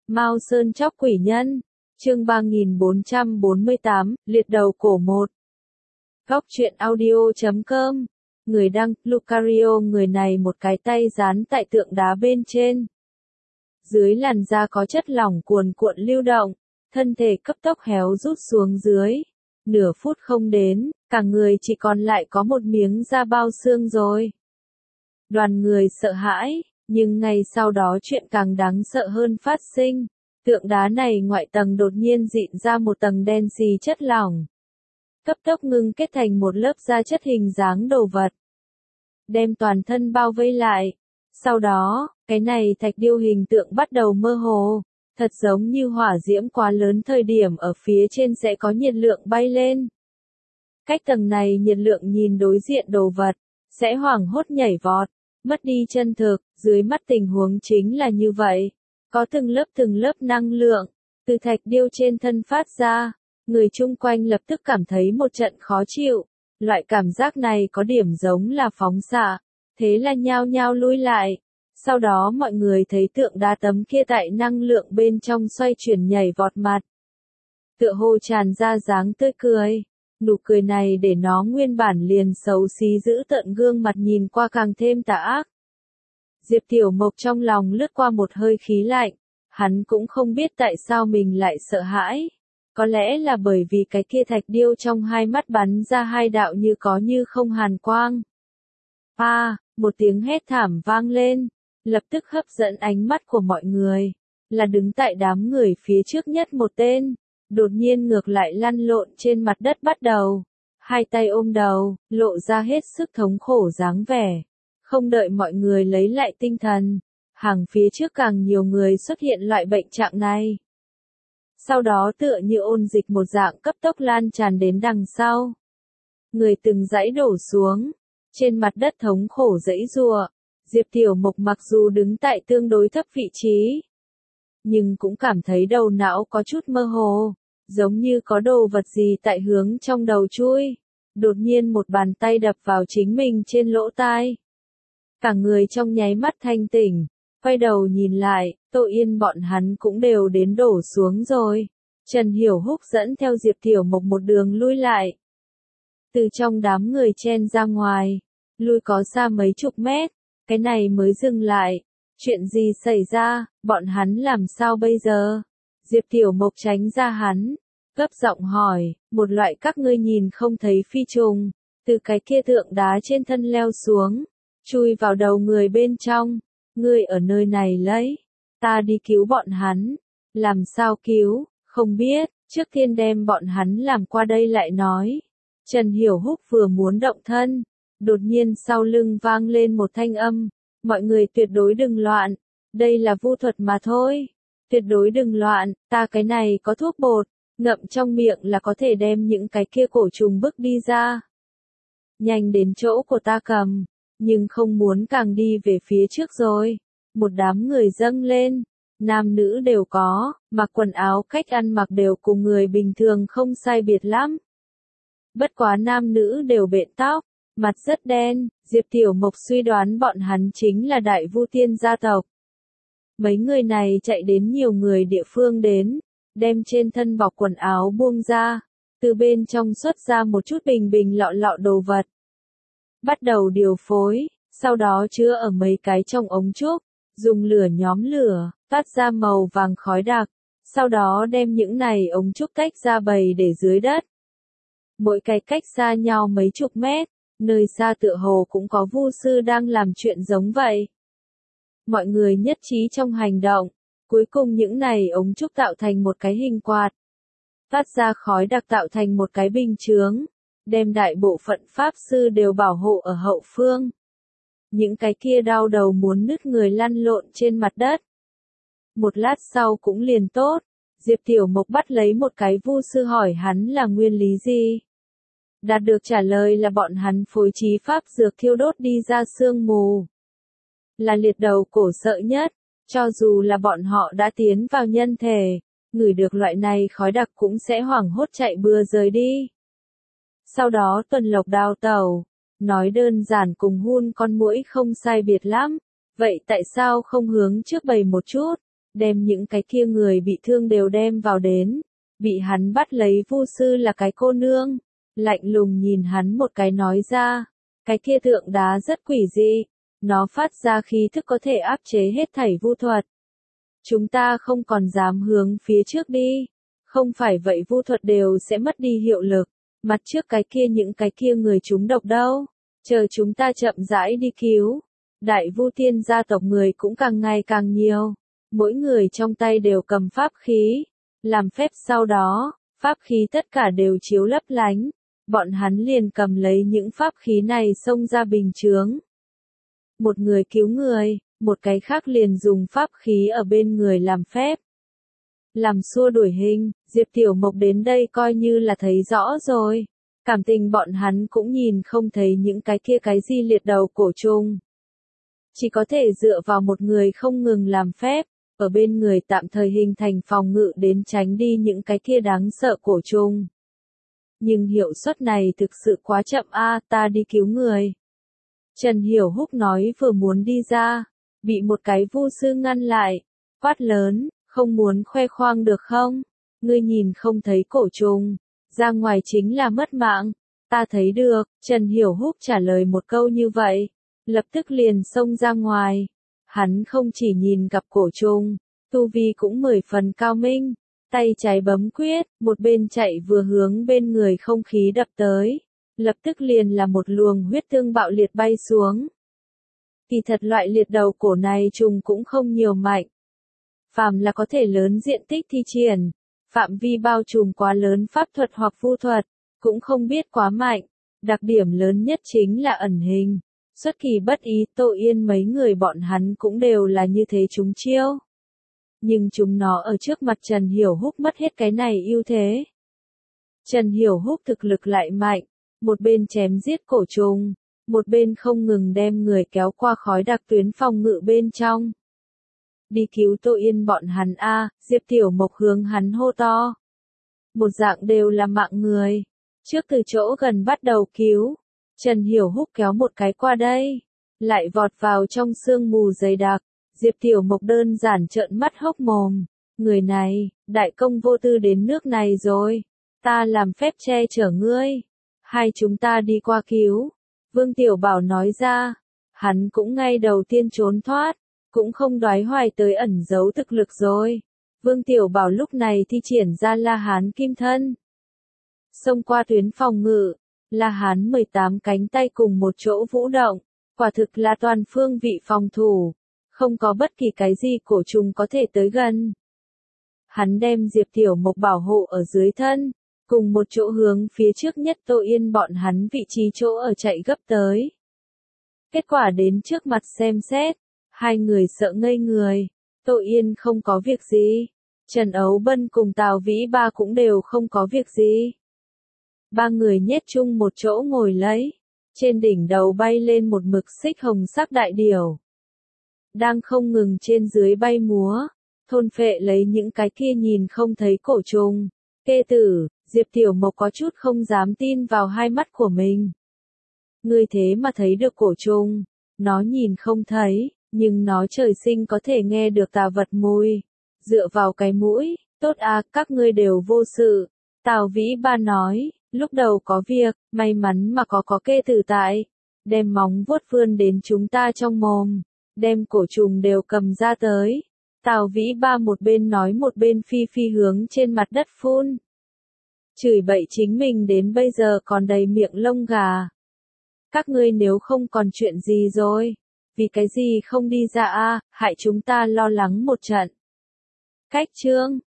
Mao Sơn chóc quỷ nhân, chương 3448, liệt đầu cổ 1. Góc truyện audio.com, người đăng, Lucario. Người này một cái tay dán tại tượng đá bên trên. Dưới làn da có chất lỏng cuồn cuộn lưu động, thân thể cấp tốc héo rút xuống dưới. Nửa phút không đến, cả người chỉ còn lại có một miếng da bao xương rồi. Đoàn người sợ hãi, nhưng ngay sau đó chuyện càng đáng sợ hơn phát sinh. Tượng đá này ngoại tầng đột nhiên dịn ra một tầng đen xì chất lỏng. Cấp tốc ngưng kết thành một lớp da chất hình dáng đồ vật. Đem toàn thân bao vây lại. Sau đó, cái này thạch điêu hình tượng bắt đầu mơ hồ. Thật giống như hỏa diễm quá lớn thời điểm ở phía trên sẽ có nhiệt lượng bay lên. Cách tầng này nhiệt lượng nhìn đối diện đồ vật, sẽ hoảng hốt nhảy vọt, mất đi chân thực, dưới mắt tình huống chính là như vậy. Có từng lớp năng lượng, từ thạch điêu trên thân phát ra, người chung quanh lập tức cảm thấy một trận khó chịu. Loại cảm giác này có điểm giống là phóng xạ, thế là nhao nhao lui lại. Sau đó mọi người thấy tượng đá tấm kia tại năng lượng bên trong xoay chuyển nhảy vọt mặt. Tựa hồ tràn ra dáng tươi cười. Nụ cười này để nó nguyên bản liền xấu xí giữ tợn gương mặt nhìn qua càng thêm tà ác. Diệp Tiểu Mộc trong lòng lướt qua một hơi khí lạnh. Hắn cũng không biết tại sao mình lại sợ hãi. Có lẽ là bởi vì cái kia thạch điêu trong hai mắt bắn ra hai đạo như có như không hàn quang. Một tiếng hét thảm vang lên. Lập tức hấp dẫn ánh mắt của mọi người, là đứng tại đám người phía trước nhất một tên, đột nhiên ngược lại lăn lộn trên mặt đất bắt đầu, hai tay ôm đầu, lộ ra hết sức thống khổ dáng vẻ. Không đợi mọi người lấy lại tinh thần, hàng phía trước càng nhiều người xuất hiện loại bệnh trạng này. Sau đó tựa như ôn dịch một dạng cấp tốc lan tràn đến đằng sau. Người từng dãy đổ xuống, trên mặt đất thống khổ giãy giụa. Diệp Tiểu Mộc mặc dù đứng tại tương đối thấp vị trí, nhưng cũng cảm thấy đầu não có chút mơ hồ, giống như có đồ vật gì tại hướng trong đầu chui. Đột nhiên một bàn tay đập vào chính mình trên lỗ tai. Cả người trong nháy mắt thanh tỉnh, quay đầu nhìn lại, Tô Yên bọn hắn cũng đều đến đổ xuống rồi. Trần Hiểu Húc dẫn theo Diệp Tiểu Mộc một đường lui lại. Từ trong đám người chen ra ngoài, lui có xa mấy chục mét. Cái này mới dừng lại. Chuyện gì xảy ra, bọn hắn làm sao bây giờ? Diệp Tiểu Mộc tránh ra hắn, gấp giọng hỏi, một loại các ngươi nhìn không thấy phi trùng, từ cái kia tượng đá trên thân leo xuống, chui vào đầu người bên trong. Ngươi ở nơi này lấy, ta đi cứu bọn hắn. Làm sao cứu, không biết, trước tiên đem bọn hắn làm qua đây lại nói. Trần Hiểu Húc vừa muốn động thân. Đột nhiên sau lưng vang lên một thanh âm, mọi người tuyệt đối đừng loạn, đây là vu thuật mà thôi, tuyệt đối đừng loạn, ta cái này có thuốc bột, ngậm trong miệng là có thể đem những cái kia cổ trùng bức đi ra. Nhanh đến chỗ của ta cầm, nhưng không muốn càng đi về phía trước rồi. Một đám người dâng lên, nam nữ đều có, mặc quần áo cách ăn mặc đều cùng người bình thường không sai biệt lắm. Bất quá nam nữ đều bện tóc. Mặt rất đen, Diệp Tiểu Mộc suy đoán bọn hắn chính là đại vu tiên gia tộc. Mấy người này chạy đến nhiều người địa phương đến, đem trên thân bọc quần áo buông ra, từ bên trong xuất ra một chút bình bình lọ lọ đồ vật. Bắt đầu điều phối, sau đó chứa ở mấy cái trong ống trúc, dùng lửa nhóm lửa, phát ra màu vàng khói đặc, sau đó đem những này ống trúc tách ra bày để dưới đất. Mỗi cái cách xa nhau mấy chục mét. Nơi xa tựa hồ cũng có vu sư đang làm chuyện giống vậy. Mọi người nhất trí trong hành động, cuối cùng những này ống trúc tạo thành một cái hình quạt. Phát ra khói đặc tạo thành một cái bình chướng, đem đại bộ phận pháp sư đều bảo hộ ở hậu phương. Những cái kia đau đầu muốn nứt người lăn lộn trên mặt đất. Một lát sau cũng liền tốt, Diệp Tiểu Mộc bắt lấy một cái vu sư hỏi hắn là nguyên lý gì. Đạt được trả lời là bọn hắn phối trí pháp dược thiêu đốt đi ra sương mù. Là liệt đầu cổ sợ nhất, cho dù là bọn họ đã tiến vào nhân thể, ngửi được loại này khói đặc cũng sẽ hoảng hốt chạy bừa rời đi. Sau đó tuần lộc đào tẩu, nói đơn giản cùng hun con muỗi không sai biệt lắm, vậy tại sao không hướng trước bày một chút, đem những cái kia người bị thương đều đem vào đến. Bị hắn bắt lấy vu sư là cái cô nương, lạnh lùng nhìn hắn một cái nói ra, cái kia tượng đá rất quỷ dị, nó phát ra khí thức có thể áp chế hết thảy vu thuật. Chúng ta không còn dám hướng phía trước đi, không phải vậy vu thuật đều sẽ mất đi hiệu lực, mặt trước cái kia những cái kia người chúng độc đâu, chờ chúng ta chậm rãi đi cứu. Đại Vu Tiên gia tộc người cũng càng ngày càng nhiều, mỗi người trong tay đều cầm pháp khí, làm phép sau đó, pháp khí tất cả đều chiếu lấp lánh, bọn hắn liền cầm lấy những pháp khí này xông ra bình chướng. Một người cứu người, một cái khác liền dùng pháp khí ở bên người làm phép. Làm xua đuổi hình, Diệp Tiểu Mộc đến đây coi như là thấy rõ rồi, cảm tình bọn hắn cũng nhìn không thấy những cái kia cái gì liệt đầu cổ trùng. Chỉ có thể dựa vào một người không ngừng làm phép, ở bên người tạm thời hình thành phòng ngự đến tránh đi những cái kia đáng sợ cổ trùng. Nhưng hiệu suất này thực sự quá chậm ta đi cứu người. Trần Hiểu Húc nói vừa muốn đi ra, bị một cái vu sư ngăn lại, quát lớn, không muốn khoe khoang được không? Ngươi nhìn không thấy cổ trùng, ra ngoài chính là mất mạng. Ta thấy được, Trần Hiểu Húc trả lời một câu như vậy, lập tức liền xông ra ngoài. Hắn không chỉ nhìn gặp cổ trùng, tu vi cũng 10 phần cao minh, tay trái bấm quyết, một bên chạy vừa hướng bên người không khí đập tới, lập tức liền là một luồng huyết tương bạo liệt bay xuống. Kỳ thật loại liệt đầu cổ này trùng cũng không nhiều mạnh. Phàm là có thể lớn diện tích thi triển, phạm vi bao trùm quá lớn pháp thuật hoặc vu thuật, cũng không biết quá mạnh. Đặc điểm lớn nhất chính là ẩn hình. Xuất kỳ bất ý, Tô Yên mấy người bọn hắn cũng đều là như thế chúng chiêu. Nhưng chúng nó ở trước mặt Trần Hiểu Húc mất hết cái này ưu thế. Trần Hiểu Húc thực lực lại mạnh, một bên chém giết cổ trùng, một bên không ngừng đem người kéo qua khói đặc tuyến phòng ngự bên trong. Đi cứu Tô Yên bọn hắn Diệp Tiểu Mộc hướng hắn hô to. Một dạng đều là mạng người. Trước từ chỗ gần bắt đầu cứu, Trần Hiểu Húc kéo một cái qua đây, lại vọt vào trong sương mù dày đặc. Diệp Tiểu Mộc đơn giản trợn mắt hốc mồm. Người này, đại công vô tư đến nước này rồi. Ta làm phép che chở ngươi. Hai chúng ta đi qua cứu. Vương Tiểu Bảo nói ra. Hắn cũng ngay đầu tiên trốn thoát. Cũng không đoái hoài tới ẩn giấu thực lực rồi. Vương Tiểu Bảo lúc này thi triển ra La Hán Kim Thân. Xông qua tuyến phòng ngự. La Hán 18 cánh tay cùng một chỗ vũ động. Quả thực là toàn phương vị phòng thủ. Không có bất kỳ cái gì cổ trùng có thể tới gần. Hắn đem Diệp Tiểu Mộc bảo hộ ở dưới thân, cùng một chỗ hướng phía trước nhất Tô Yên bọn hắn vị trí chỗ ở chạy gấp tới. Kết quả đến trước mặt xem xét, hai người sợ ngây người, Tô Yên không có việc gì, Trần Ấu Bân cùng Tào Vĩ Ba cũng đều không có việc gì. Ba người nhét chung một chỗ ngồi lấy, trên đỉnh đầu bay lên một mực xích hồng sắc đại điểu. Đang không ngừng trên dưới bay múa, thôn phệ lấy những cái kia nhìn không thấy cổ trùng. Kê tử, Diệp Tiểu Mộc có chút không dám tin vào hai mắt của mình. Ngươi thế mà thấy được cổ trùng, nó nhìn không thấy, nhưng nó trời sinh có thể nghe được tà vật mùi. Dựa vào cái mũi, tốt các ngươi đều vô sự. Tào Vĩ Ba nói, lúc đầu có việc, may mắn mà có Kê tử tại. Đem móng vuốt vươn đến chúng ta trong mồm. Đem cổ trùng đều cầm ra tới. Tào Vĩ Ba một bên nói một bên phi phi hướng trên mặt đất phun. Chửi bậy chính mình đến bây giờ còn đầy miệng lông gà. Các ngươi nếu không còn chuyện gì rồi, vì cái gì không đi ra hại chúng ta lo lắng một trận. Cách chương